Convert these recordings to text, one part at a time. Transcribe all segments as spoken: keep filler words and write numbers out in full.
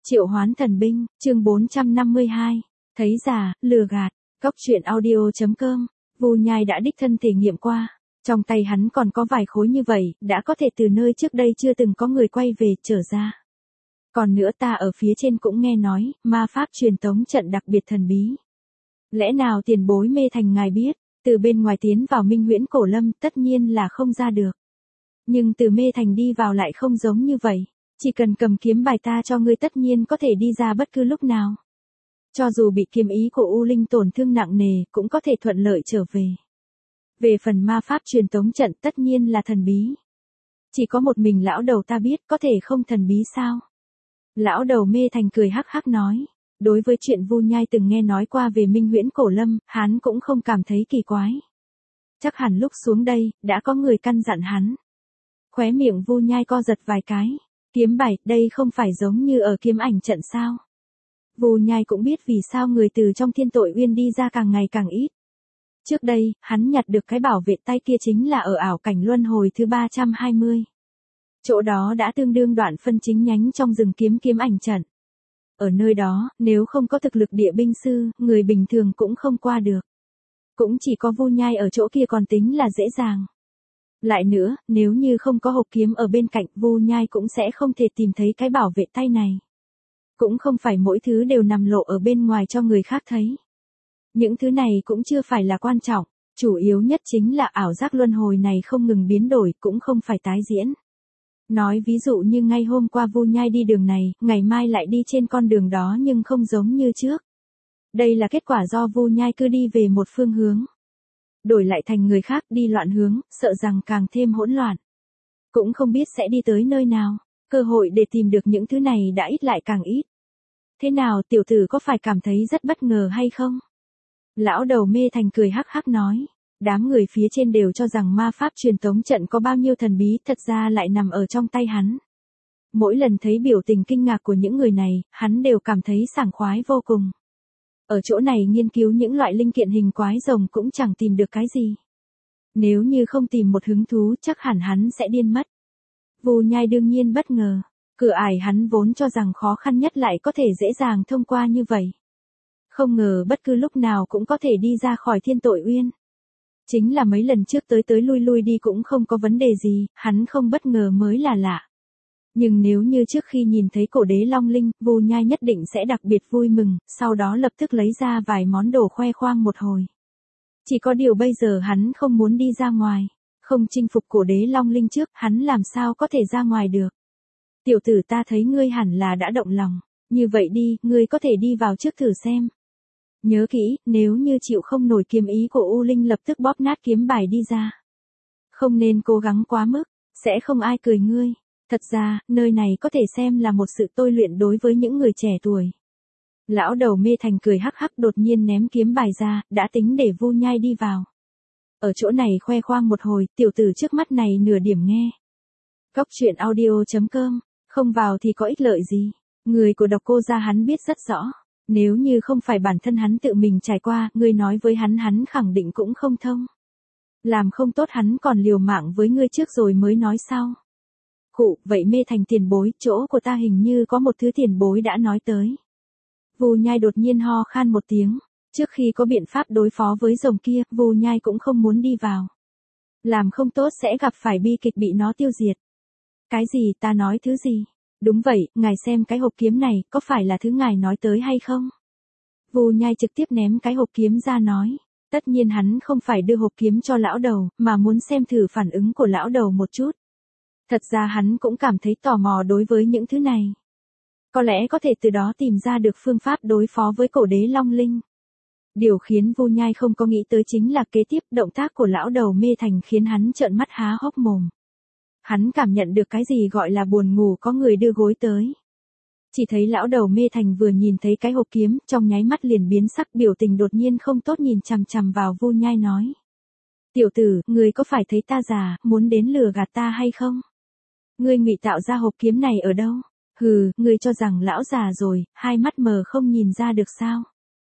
Triệu hoán thần binh, chương bốn trăm năm mươi hai. Thấy già, lừa gạt. Cóc truyện audio chấm com. Vu Nhai đã đích thân thể nghiệm qua. Trong tay hắn còn có vài khối như vậy, đã có thể từ nơi trước đây chưa từng có người quay về, trở ra. Còn nữa ta ở phía trên cũng nghe nói, ma pháp truyền tống trận đặc biệt thần bí. Lẽ nào tiền bối Mê Thành ngài biết, từ bên ngoài tiến vào Minh Huyễn Cổ Lâm tất nhiên là không ra được. Nhưng từ Mê Thành đi vào lại không giống như vậy. Chỉ cần cầm kiếm bài ta cho ngươi tất nhiên có thể đi ra bất cứ lúc nào. Cho dù bị kiếm ý của U Linh tổn thương nặng nề cũng có thể thuận lợi trở về. Về phần ma pháp truyền tống trận tất nhiên là thần bí. Chỉ có một mình lão đầu ta biết, có thể không thần bí sao? Lão đầu Mê Thành cười hắc hắc nói. Đối với chuyện Vu Nhai từng nghe nói qua về Minh Huyễn Cổ Lâm, hắn cũng không cảm thấy kỳ quái. Chắc hẳn lúc xuống đây, đã có người căn dặn hắn. Khóe miệng Vu Nhai co giật vài cái. Kiếm bài, đây không phải giống như ở kiếm ảnh trận sao? Vu Nhai cũng biết vì sao người từ trong Thiên Tội Uyên đi ra càng ngày càng ít. Trước đây, hắn nhặt được cái bảo vệ tay kia chính là ở ảo cảnh luân hồi thứ ba trăm hai mươi. Chỗ đó đã tương đương đoạn phân chính nhánh trong rừng kiếm kiếm ảnh trận. Ở nơi đó, nếu không có thực lực địa binh sư, người bình thường cũng không qua được. Cũng chỉ có Vu Nhai ở chỗ kia còn tính là dễ dàng. Lại nữa, nếu như không có hộp kiếm ở bên cạnh, Vu Nhai cũng sẽ không thể tìm thấy cái bảo vệ tay này. Cũng không phải mỗi thứ đều nằm lộ ở bên ngoài cho người khác thấy. Những thứ này cũng chưa phải là quan trọng, chủ yếu nhất chính là ảo giác luân hồi này không ngừng biến đổi, cũng không phải tái diễn. Nói ví dụ như ngay hôm qua Vu Nhai đi đường này, ngày mai lại đi trên con đường đó nhưng không giống như trước. Đây là kết quả do Vu Nhai cứ đi về một phương hướng. Đổi lại thành người khác đi loạn hướng, sợ rằng càng thêm hỗn loạn. Cũng không biết sẽ đi tới nơi nào, cơ hội để tìm được những thứ này đã ít lại càng ít. Thế nào tiểu tử có phải cảm thấy rất bất ngờ hay không? Lão đầu Mê Thành cười hắc hắc nói. Đám người phía trên đều cho rằng ma pháp truyền tống trận có bao nhiêu thần bí, thật ra lại nằm ở trong tay hắn. Mỗi lần thấy biểu tình kinh ngạc của những người này, hắn đều cảm thấy sảng khoái vô cùng. Ở chỗ này nghiên cứu những loại linh kiện hình quái rồng cũng chẳng tìm được cái gì. Nếu như không tìm một hứng thú chắc hẳn hắn sẽ điên mất. Vu Nhai đương nhiên bất ngờ. Cửa ải hắn vốn cho rằng khó khăn nhất lại có thể dễ dàng thông qua như vậy. Không ngờ bất cứ lúc nào cũng có thể đi ra khỏi Thiên Tội Uyên. Chính là mấy lần trước tới tới lui lui đi cũng không có vấn đề gì, hắn không bất ngờ mới là lạ. Nhưng nếu như trước khi nhìn thấy cổ đế Long Linh, Vu Nhai nhất định sẽ đặc biệt vui mừng, sau đó lập tức lấy ra vài món đồ khoe khoang một hồi. Chỉ có điều bây giờ hắn không muốn đi ra ngoài, không chinh phục cổ đế Long Linh trước, hắn làm sao có thể ra ngoài được. Tiểu tử ta thấy ngươi hẳn là đã động lòng, như vậy đi, ngươi có thể đi vào trước thử xem. Nhớ kỹ, nếu như chịu không nổi kiếm ý của U Linh lập tức bóp nát kiếm bài đi ra. Không nên cố gắng quá mức, sẽ không ai cười ngươi. Thật ra, nơi này có thể xem là một sự tôi luyện đối với những người trẻ tuổi. Lão đầu Mê Thành cười hắc hắc đột nhiên ném kiếm bài ra, đã tính để Vu Nhai đi vào. Ở chỗ này khoe khoang một hồi, tiểu tử trước mắt này nửa điểm nghe. Cóc truyện audio chấm com, không vào thì có ích lợi gì. Người của Độc Cô gia hắn biết rất rõ. Nếu như không phải bản thân hắn tự mình trải qua, ngươi nói với hắn hắn khẳng định cũng không thông. Làm không tốt hắn còn liều mạng với ngươi trước rồi mới nói sau. Khụ, vậy Mê Thành tiền bối, chỗ của ta hình như có một thứ tiền bối đã nói tới. Vu Nhai đột nhiên ho khan một tiếng, trước khi có biện pháp đối phó với rồng kia, Vu Nhai cũng không muốn đi vào. Làm không tốt sẽ gặp phải bi kịch bị nó tiêu diệt. Cái gì, ta nói thứ gì? Đúng vậy, ngài xem cái hộp kiếm này, có phải là thứ ngài nói tới hay không? Vu Nhai trực tiếp ném cái hộp kiếm ra nói. Tất nhiên hắn không phải đưa hộp kiếm cho lão đầu, mà muốn xem thử phản ứng của lão đầu một chút. Thật ra hắn cũng cảm thấy tò mò đối với những thứ này. Có lẽ có thể từ đó tìm ra được phương pháp đối phó với cổ đế Long Linh. Điều khiến Vu Nhai không có nghĩ tới chính là kế tiếp động tác của lão đầu Mê Thành khiến hắn trợn mắt há hốc mồm. Hắn cảm nhận được cái gì gọi là buồn ngủ có người đưa gối tới. Chỉ thấy lão đầu Mê Thành vừa nhìn thấy cái hộp kiếm, trong nháy mắt liền biến sắc, biểu tình đột nhiên không tốt nhìn chằm chằm vào Vu Nhai nói. Tiểu tử, ngươi có phải thấy ta già, muốn đến lừa gạt ta hay không? Ngươi ngụy tạo ra hộp kiếm này ở đâu? Hừ, ngươi cho rằng lão già rồi, hai mắt mờ không nhìn ra được sao?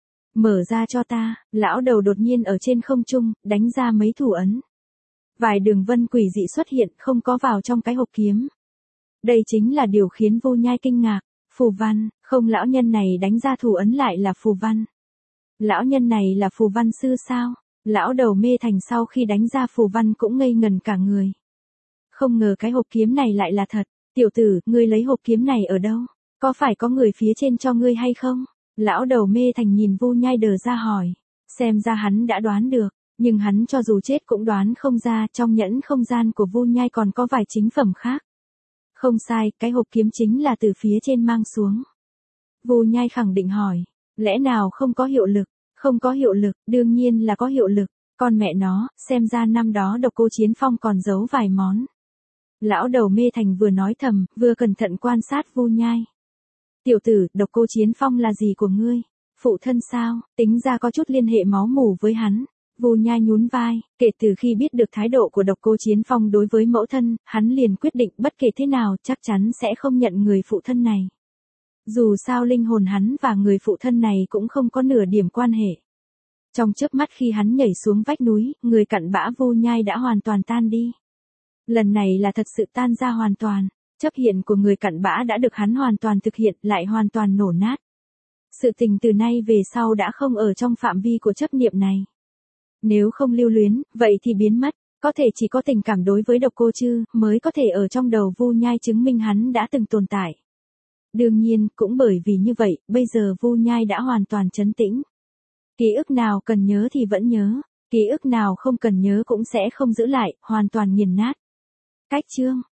Mở ra cho ta, lão đầu đột nhiên ở trên không trung, đánh ra mấy thủ ấn. Vài đường vân quỷ dị xuất hiện, không có vào trong cái hộp kiếm. Đây chính là điều khiến Vu Nhai kinh ngạc. Phù văn, không lão nhân này đánh ra thủ ấn lại là phù văn. Lão nhân này là phù văn sư sao? Lão đầu mê thành sau khi đánh ra phù văn cũng ngây ngần cả người. Không ngờ cái hộp kiếm này lại là thật. Tiểu tử, ngươi lấy hộp kiếm này ở đâu? Có phải có người phía trên cho ngươi hay không? Lão đầu mê thành nhìn Vu Nhai đờ ra hỏi. Xem ra hắn đã đoán được, nhưng hắn cho dù chết cũng đoán không ra trong nhẫn không gian của Vu Nhai còn có vài chính phẩm khác. Không sai, cái hộp kiếm chính là từ phía trên mang xuống. Vu Nhai khẳng định hỏi. Lẽ nào không có hiệu lực? Không có hiệu lực, đương nhiên là có hiệu lực. Con mẹ nó, xem ra năm đó Độc Cô Chiến Phong còn giấu vài món. Lão đầu mê thành vừa nói thầm, vừa cẩn thận quan sát Vu Nhai. Tiểu tử, Độc Cô Chiến Phong là gì của ngươi? Phụ thân sao? Tính ra có chút liên hệ máu mủ với hắn. Vu Nhai nhún vai, kể từ khi biết được thái độ của Độc Cô Chiến Phong đối với mẫu thân, hắn liền quyết định bất kể thế nào chắc chắn sẽ không nhận người phụ thân này. Dù sao linh hồn hắn và người phụ thân này cũng không có nửa điểm quan hệ. Trong chớp mắt khi hắn nhảy xuống vách núi, người cặn bã Vu Nhai đã hoàn toàn tan đi. Lần này là thật sự tan ra hoàn toàn, chấp hiện của người cặn bã đã được hắn hoàn toàn thực hiện lại hoàn toàn nổ nát. Sự tình từ nay về sau đã không ở trong phạm vi của chấp niệm này. Nếu không lưu luyến, vậy thì biến mất, có thể chỉ có tình cảm đối với Độc Cô Chư mới có thể ở trong đầu Vu Nhai chứng minh hắn đã từng tồn tại. Đương nhiên, cũng bởi vì như vậy, bây giờ Vu Nhai đã hoàn toàn trấn tĩnh. Ký ức nào cần nhớ thì vẫn nhớ, ký ức nào không cần nhớ cũng sẽ không giữ lại, hoàn toàn nghiền nát. Cách chương